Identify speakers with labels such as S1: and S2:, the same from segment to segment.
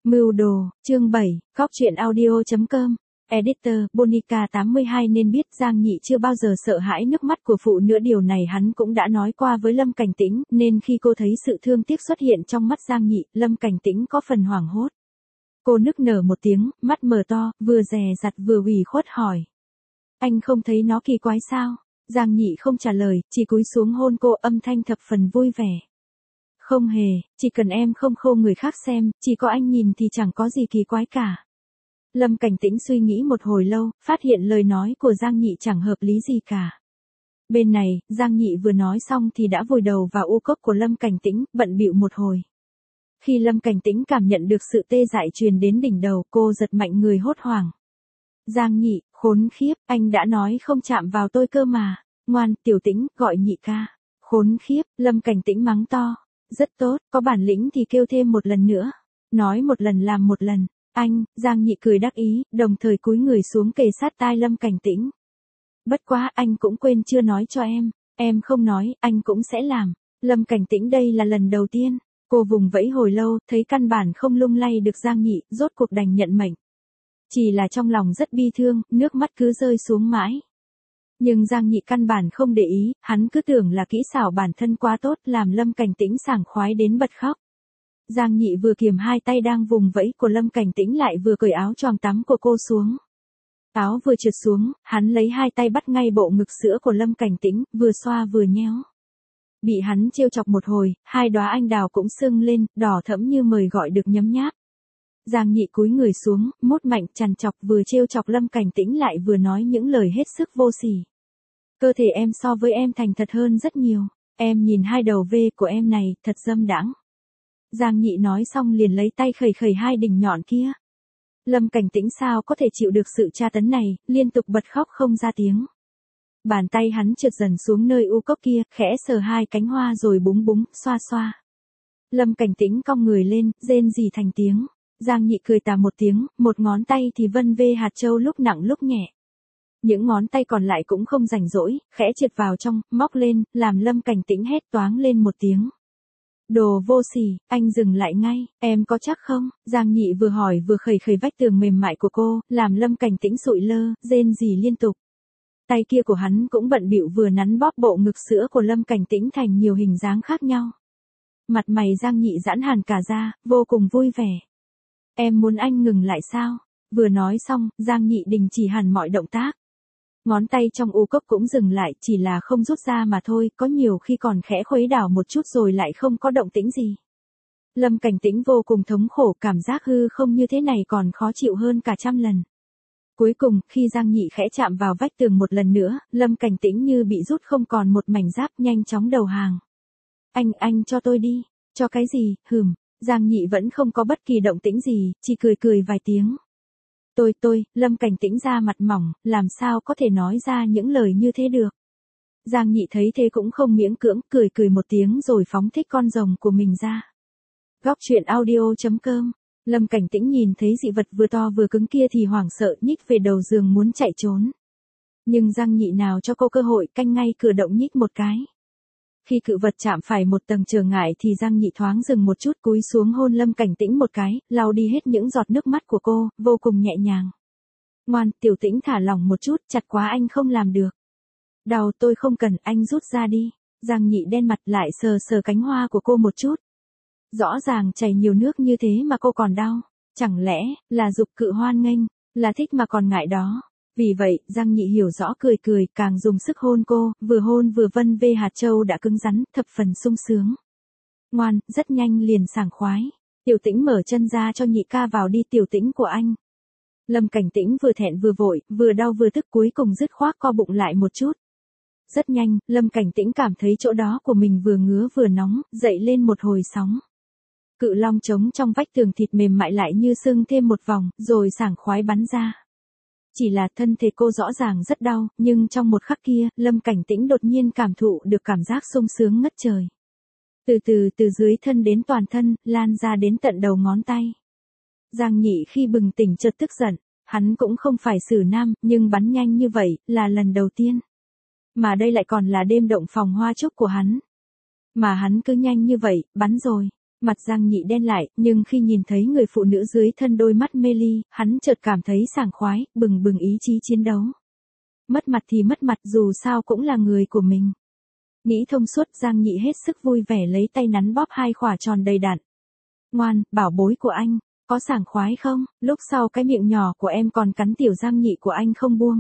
S1: Mưu đồ, chương 7, Góc truyện audio.com. Editor, Bonica 82 nên biết Giang Nhị chưa bao giờ sợ hãi nước mắt của phụ nữ, điều này hắn cũng đã nói qua với Lâm Cảnh Tĩnh, nên khi cô thấy sự thương tiếc xuất hiện trong mắt Giang Nhị, Lâm Cảnh Tĩnh có phần hoảng hốt. Cô nức nở một tiếng, mắt mở to, vừa dè dặt vừa ủy khuất hỏi. Anh không thấy nó kỳ quái sao? Giang Nhị không trả lời, chỉ cúi xuống hôn cô, âm thanh thập phần vui vẻ. Không hề, chỉ cần em không khô người khác xem, chỉ có anh nhìn thì chẳng có gì kỳ quái cả. Lâm Cảnh Tĩnh suy nghĩ một hồi lâu, phát hiện lời nói của Giang Nhị chẳng hợp lý gì cả. Bên này, Giang Nhị vừa nói xong thì đã vùi đầu vào u cốc của Lâm Cảnh Tĩnh, bận bịu một hồi. Khi Lâm Cảnh Tĩnh cảm nhận được sự tê dại truyền đến đỉnh đầu, cô giật mạnh người hốt hoảng. Giang Nhị, khốn khiếp, anh đã nói không chạm vào tôi cơ mà. Ngoan, Tiểu Tĩnh, gọi Nhị ca. Khốn khiếp, Lâm Cảnh Tĩnh mắng to. Rất tốt, có bản lĩnh thì kêu thêm một lần nữa. Nói một lần làm một lần. Anh, Giang Nhị cười đắc ý, đồng thời cúi người xuống kề sát tai Lâm Cảnh Tĩnh. Bất quá, anh cũng quên chưa nói cho em không nói, anh cũng sẽ làm. Lâm Cảnh Tĩnh đây là lần đầu tiên. Cô vùng vẫy hồi lâu, thấy căn bản không lung lay được Giang Nhị, rốt cuộc đành nhận mệnh. Chỉ là trong lòng rất bi thương, nước mắt cứ rơi xuống mãi. Nhưng Giang Nhị căn bản không để ý, hắn cứ tưởng là kỹ xảo bản thân quá tốt, làm Lâm Cảnh Tĩnh sảng khoái đến bật khóc. Giang Nhị vừa kiềm hai tay đang vùng vẫy của Lâm Cảnh Tĩnh lại vừa cởi áo choàng tắm của cô xuống. Áo vừa trượt xuống, hắn lấy hai tay bắt ngay bộ ngực sữa của Lâm Cảnh Tĩnh, vừa xoa vừa nhéo. Bị hắn trêu chọc một hồi, hai đóa anh đào cũng sưng lên, đỏ thẫm như mời gọi được nhấm nháp. Giang Nhị cúi người xuống, mốt mạnh trằn trọc, vừa trêu chọc Lâm Cảnh Tĩnh lại vừa nói những lời hết sức vô sỉ. Cơ thể em so với em thành thật hơn rất nhiều, em nhìn hai đầu V của em này, thật dâm đãng. Giang Nhị nói xong liền lấy tay khẩy khẩy hai đỉnh nhọn kia. Lâm Cảnh Tĩnh sao có thể chịu được sự tra tấn này, liên tục bật khóc không ra tiếng. Bàn tay hắn trượt dần xuống nơi u cốc kia, khẽ sờ hai cánh hoa rồi búng búng, xoa xoa. Lâm Cảnh Tĩnh cong người lên, rên rỉ thành tiếng. Giang Nhị cười tà một tiếng, một ngón tay thì vân vê hạt châu lúc nặng lúc nhẹ. Những ngón tay còn lại cũng không rảnh rỗi, khẽ trượt vào trong, móc lên, làm Lâm Cảnh Tĩnh hét toáng lên một tiếng. Đồ vô sỉ, anh dừng lại ngay, em có chắc không? Giang Nhị vừa hỏi vừa khẩy khẩy vách tường mềm mại của cô, làm Lâm Cảnh Tĩnh sụi lơ, rên rỉ liên tục. Tay kia của hắn cũng bận bịu vừa nắn bóp bộ ngực sữa của Lâm Cảnh Tĩnh thành nhiều hình dáng khác nhau. Mặt mày Giang Nhị giãn hẳn cả ra, vô cùng vui vẻ. Em muốn anh ngừng lại sao? Vừa nói xong, Giang Nhị đình chỉ hẳn mọi động tác. Ngón tay trong u cốc cũng dừng lại, chỉ là không rút ra mà thôi, có nhiều khi còn khẽ khuấy đảo một chút rồi lại không có động tĩnh gì. Lâm Cảnh Tĩnh vô cùng thống khổ, cảm giác hư không như thế này còn khó chịu hơn cả trăm lần. Cuối cùng, khi Giang Nhị khẽ chạm vào vách tường một lần nữa, Lâm Cảnh Tĩnh như bị rút không còn một mảnh giáp, nhanh chóng đầu hàng. Anh cho tôi đi. Cho cái gì? Giang Nhị vẫn không có bất kỳ động tĩnh gì, chỉ cười vài tiếng. Lâm Cảnh Tĩnh ra mặt mỏng, làm sao có thể nói ra những lời như thế được. Giang Nhị thấy thế cũng không miễn cưỡng, cười một tiếng rồi phóng thích con rồng của mình ra. Góc truyện audio.com. Lâm Cảnh Tĩnh nhìn thấy dị vật vừa to vừa cứng kia thì hoảng sợ nhích về đầu giường muốn chạy trốn. Nhưng Giang Nhị nào cho cô cơ hội, canh ngay cửa động nhích một cái. Khi cự vật chạm phải một tầng trở ngại thì Giang Nhị thoáng dừng một chút, cúi xuống hôn Lâm Cảnh Tĩnh một cái, lau đi hết những giọt nước mắt của cô, vô cùng nhẹ nhàng. Ngoan, Tiểu Tĩnh thả lỏng một chút, chặt quá anh không làm được. Đau tôi không cần, anh rút ra đi. Giang Nhị đen mặt lại sờ cánh hoa của cô một chút. Rõ ràng chảy nhiều nước như thế mà cô còn đau. Chẳng lẽ là dục cự hoan nghênh, là thích mà còn ngại đó. Vì vậy, Giang Nhị hiểu rõ cười, càng dùng sức hôn cô, vừa hôn vừa vân vê hạt châu đã cứng rắn, thập phần sung sướng. Ngoan, rất nhanh liền sảng khoái. Tiểu Tĩnh mở chân ra cho Nhị ca vào đi, Tiểu Tĩnh của anh. Lâm Cảnh Tĩnh vừa thẹn vừa vội, vừa đau vừa tức, cuối cùng dứt khoát co bụng lại một chút. Rất nhanh, Lâm Cảnh Tĩnh cảm thấy chỗ đó của mình vừa ngứa vừa nóng, dậy lên một hồi sóng. Cự long trống trong vách tường thịt mềm mại lại như sưng thêm một vòng, rồi sảng khoái bắn ra. Chỉ là thân thể cô rõ ràng rất đau, nhưng trong một khắc kia, Lâm Cảnh Tĩnh đột nhiên cảm thụ được cảm giác sung sướng ngất trời. Từ dưới thân đến toàn thân, lan ra đến tận đầu ngón tay. Giang Nhị khi bừng tỉnh chợt tức giận, hắn cũng không phải xử nam, nhưng bắn nhanh như vậy, là lần đầu tiên. Mà đây lại còn là đêm động phòng hoa trúc của hắn. Mà hắn cứ nhanh như vậy, bắn rồi. Mặt Giang Nhị đen lại, nhưng khi nhìn thấy người phụ nữ dưới thân đôi mắt mê ly, hắn chợt cảm thấy sảng khoái, bừng bừng ý chí chiến đấu. Mất mặt thì mất mặt, dù sao cũng là người của mình. Nghĩ thông suốt, Giang Nhị hết sức vui vẻ lấy tay nắn bóp hai khỏa tròn đầy đặn. Ngoan, bảo bối của anh, có sảng khoái không? Lúc sau cái miệng nhỏ của em còn cắn tiểu Giang Nhị của anh không buông.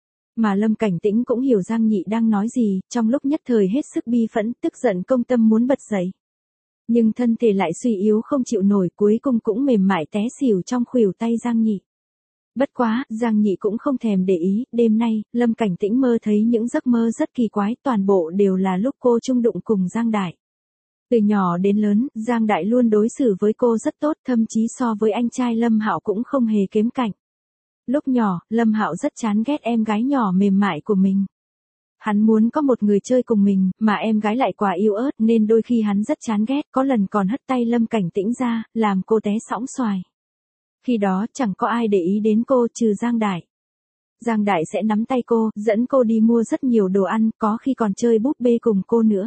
S1: Mà Lâm Cảnh Tĩnh cũng hiểu Giang Nhị đang nói gì, trong lúc nhất thời hết sức bi phẫn, tức giận công tâm muốn bật dậy. Nhưng thân thể lại suy yếu không chịu nổi, cuối cùng cũng mềm mại té xỉu trong khuỷu tay Giang Nhị. Bất quá, Giang Nhị cũng không thèm để ý, đêm nay, Lâm Cảnh Tĩnh mơ thấy những giấc mơ rất kỳ quái, toàn bộ đều là lúc cô chung đụng cùng Giang Đại. Từ nhỏ đến lớn, Giang Đại luôn đối xử với cô rất tốt, thậm chí so với anh trai Lâm Hạo cũng không hề kém cạnh. Lúc nhỏ, Lâm Hạo rất chán ghét em gái nhỏ mềm mại của mình. Hắn muốn có một người chơi cùng mình, mà em gái lại quá yếu ớt nên đôi khi hắn rất chán ghét, có lần còn hất tay Lâm Cảnh Tĩnh ra, làm cô té sõng xoài. Khi đó chẳng có ai để ý đến cô trừ Giang Đại. Giang Đại sẽ nắm tay cô, dẫn cô đi mua rất nhiều đồ ăn, có khi còn chơi búp bê cùng cô nữa.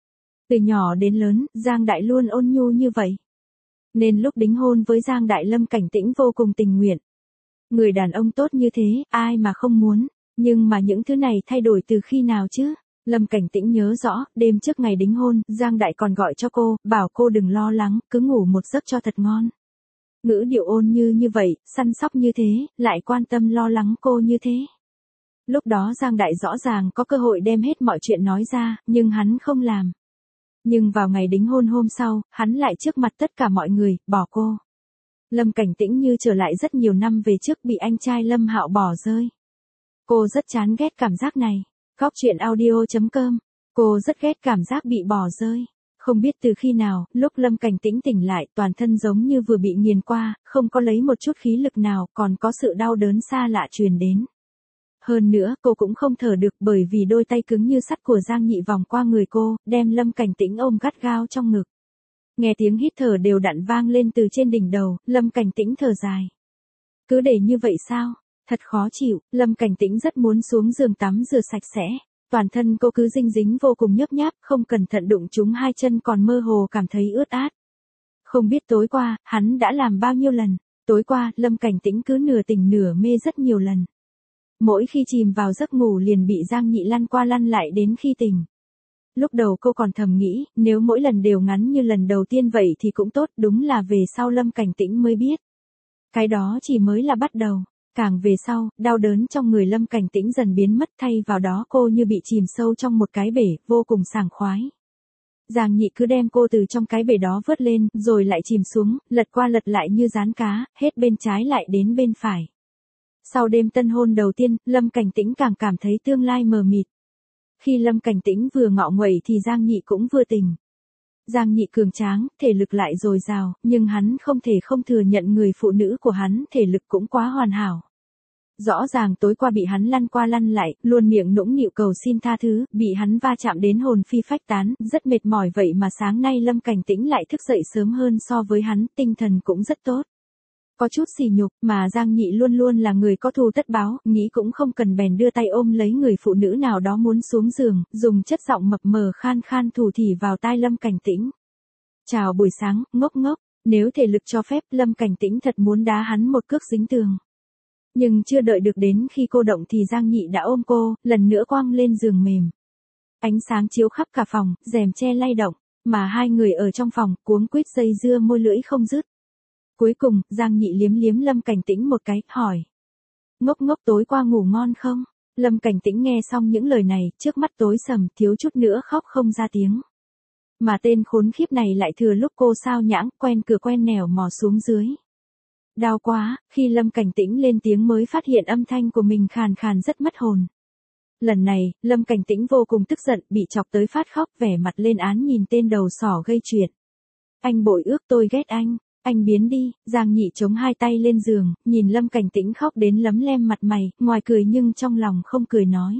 S1: Từ nhỏ đến lớn, Giang Đại luôn ôn nhu như vậy. Nên lúc đính hôn với Giang Đại, Lâm Cảnh Tĩnh vô cùng tình nguyện. Người đàn ông tốt như thế, ai mà không muốn. Nhưng mà những thứ này thay đổi từ khi nào chứ? Lâm Cảnh Tĩnh nhớ rõ, đêm trước ngày đính hôn, Giang Đại còn gọi cho cô, bảo cô đừng lo lắng, cứ ngủ một giấc cho thật ngon. Ngữ điệu ôn như vậy, săn sóc như thế, lại quan tâm lo lắng cô như thế. Lúc đó Giang Đại rõ ràng có cơ hội đem hết mọi chuyện nói ra, nhưng hắn không làm. Nhưng vào ngày đính hôn hôm sau, hắn lại trước mặt tất cả mọi người, bỏ cô. Lâm Cảnh Tĩnh như trở lại rất nhiều năm về trước, bị anh trai Lâm Hạo bỏ rơi. Cô rất chán ghét cảm giác này. Góc truyện audio.com. Cô rất ghét cảm giác bị bỏ rơi. Không biết từ khi nào, lúc Lâm Cảnh Tĩnh tỉnh lại, toàn thân giống như vừa bị nghiền qua, không có lấy một chút khí lực nào, còn có sự đau đớn xa lạ truyền đến. Hơn nữa, cô cũng không thở được bởi vì đôi tay cứng như sắt của Giang Nhị vòng qua người cô, đem Lâm Cảnh Tĩnh ôm gắt gao trong ngực. Nghe tiếng hít thở đều đặn vang lên từ trên đỉnh đầu, Lâm Cảnh Tĩnh thở dài. Cứ để như vậy sao? Thật khó chịu, Lâm Cảnh Tĩnh rất muốn xuống giường tắm rửa sạch sẽ. Toàn thân cô cứ dinh dính vô cùng nhớp nháp, không cẩn thận đụng trúng hai chân còn mơ hồ cảm thấy ướt át. Không biết tối qua, hắn đã làm bao nhiêu lần. Tối qua, Lâm Cảnh Tĩnh cứ nửa tỉnh nửa mê rất nhiều lần. Mỗi khi chìm vào giấc ngủ liền bị Giang Nhị lăn qua lăn lại đến khi tỉnh. Lúc đầu cô còn thầm nghĩ, nếu mỗi lần đều ngắn như lần đầu tiên vậy thì cũng tốt, đúng là về sau Lâm Cảnh Tĩnh mới biết. Cái đó chỉ mới là bắt đầu. Càng về sau, đau đớn trong người Lâm Cảnh Tĩnh dần biến mất, thay vào đó cô như bị chìm sâu trong một cái bể, vô cùng sảng khoái. Giang Nhị cứ đem cô từ trong cái bể đó vớt lên, rồi lại chìm xuống, lật qua lật lại như rán cá, hết bên trái lại đến bên phải. Sau đêm tân hôn đầu tiên, Lâm Cảnh Tĩnh càng cảm thấy tương lai mờ mịt. Khi Lâm Cảnh Tĩnh vừa ngọ nguậy thì Giang Nhị cũng vừa tỉnh. Giang Nhị cường tráng, thể lực lại dồi dào, nhưng hắn không thể không thừa nhận người phụ nữ của hắn thể lực cũng quá hoàn hảo. Rõ ràng tối qua bị hắn lăn qua lăn lại, luôn miệng nũng nịu cầu xin tha thứ, bị hắn va chạm đến hồn phi phách tán, rất mệt mỏi vậy mà sáng nay Lâm Cảnh Tĩnh lại thức dậy sớm hơn so với hắn, tinh thần cũng rất tốt. Có chút sỉ nhục, mà Giang Nhị luôn luôn là người có thù tất báo, nghĩ cũng không cần bèn đưa tay ôm lấy người phụ nữ nào đó muốn xuống giường, dùng chất giọng mập mờ khan khan thủ thỉ vào tai Lâm Cảnh Tĩnh. Chào buổi sáng, ngốc ngốc, nếu thể lực cho phép, Lâm Cảnh Tĩnh thật muốn đá hắn một cước dính tường. Nhưng chưa đợi được đến khi cô động thì Giang Nhị đã ôm cô, lần nữa quăng lên giường mềm. Ánh sáng chiếu khắp cả phòng, rèm che lay động, mà hai người ở trong phòng, cuống quýt dây dưa môi lưỡi không dứt. Cuối cùng, Giang Nhị liếm liếm Lâm Cảnh Tĩnh một cái, hỏi. Ngốc ngốc tối qua ngủ ngon không? Lâm Cảnh Tĩnh nghe xong những lời này, trước mắt tối sầm, thiếu chút nữa khóc không ra tiếng. Mà tên khốn khiếp này lại thừa lúc cô sao nhãng, quen cửa quen nẻo mò xuống dưới. Đau quá, khi Lâm Cảnh Tĩnh lên tiếng mới phát hiện âm thanh của mình khàn khàn rất mất hồn. Lần này, Lâm Cảnh Tĩnh vô cùng tức giận, bị chọc tới phát khóc, vẻ mặt lên án nhìn tên đầu sỏ gây chuyện. Anh bội ước tôi ghét anh biến đi. Giang Nhị chống hai tay lên giường, nhìn Lâm Cảnh Tĩnh khóc đến lấm lem mặt mày, ngoài cười nhưng trong lòng không cười nói.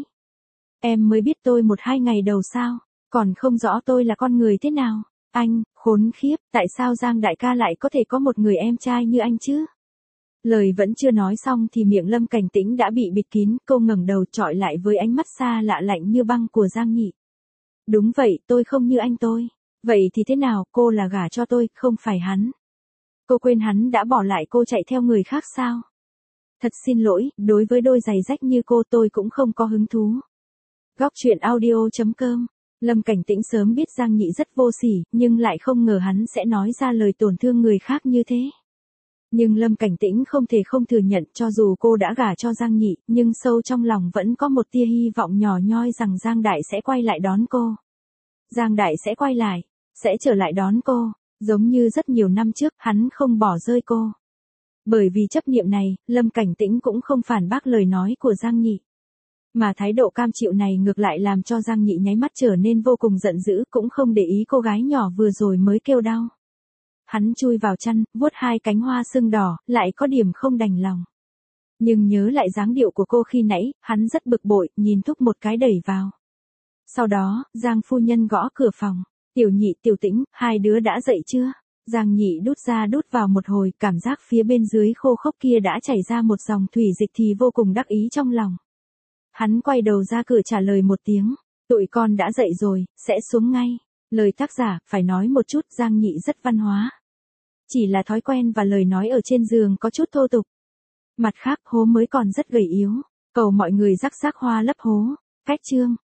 S1: Em mới biết tôi 1-2 ngày đầu sao, còn không rõ tôi là con người thế nào. Anh, khốn khiếp, tại sao Giang đại ca lại có thể có một người em trai như anh chứ? Lời vẫn chưa nói xong thì miệng Lâm Cảnh Tĩnh đã bị bịt kín, cô ngẩng đầu chọi lại với ánh mắt xa lạ lạnh như băng của Giang Nhị. Đúng vậy, tôi không như anh tôi. Vậy thì thế nào, cô là gả cho tôi, không phải hắn. Cô quên hắn đã bỏ lại cô chạy theo người khác sao? Thật xin lỗi, đối với đôi giày rách như cô tôi cũng không có hứng thú. Góc truyện audio.com. Lâm Cảnh Tĩnh sớm biết Giang Nhị rất vô sỉ, nhưng lại không ngờ hắn sẽ nói ra lời tổn thương người khác như thế. Nhưng Lâm Cảnh Tĩnh không thể không thừa nhận, cho dù cô đã gả cho Giang Nhị, nhưng sâu trong lòng vẫn có một tia hy vọng nhỏ nhoi rằng Giang Đại sẽ quay lại đón cô. Giang Đại sẽ quay lại, sẽ trở lại đón cô, giống như rất nhiều năm trước, hắn không bỏ rơi cô. Bởi vì chấp niệm này, Lâm Cảnh Tĩnh cũng không phản bác lời nói của Giang Nhị. Mà thái độ cam chịu này ngược lại làm cho Giang Nhị nháy mắt trở nên vô cùng giận dữ, cũng không để ý cô gái nhỏ vừa rồi mới kêu đau. Hắn chui vào chăn, vuốt hai cánh hoa sưng đỏ, lại có điểm không đành lòng. Nhưng nhớ lại dáng điệu của cô khi nãy, hắn rất bực bội, nhìn Thúc một cái đẩy vào. Sau đó, Giang phu nhân gõ cửa phòng. Tiểu Nhị, Tiểu Tĩnh, hai đứa đã dậy chưa? Giang Nhị đút ra đút vào một hồi, cảm giác phía bên dưới khô khốc kia đã chảy ra một dòng thủy dịch thì vô cùng đắc ý trong lòng. Hắn quay đầu ra cửa trả lời một tiếng, tụi con đã dậy rồi, sẽ xuống ngay. Lời tác giả, phải nói một chút, Giang Nhị rất văn hóa. Chỉ là thói quen và lời nói ở trên giường có chút thô tục. Mặt khác, hố mới còn rất gầy yếu, cầu mọi người rắc rác hoa lấp hố. Cách chương.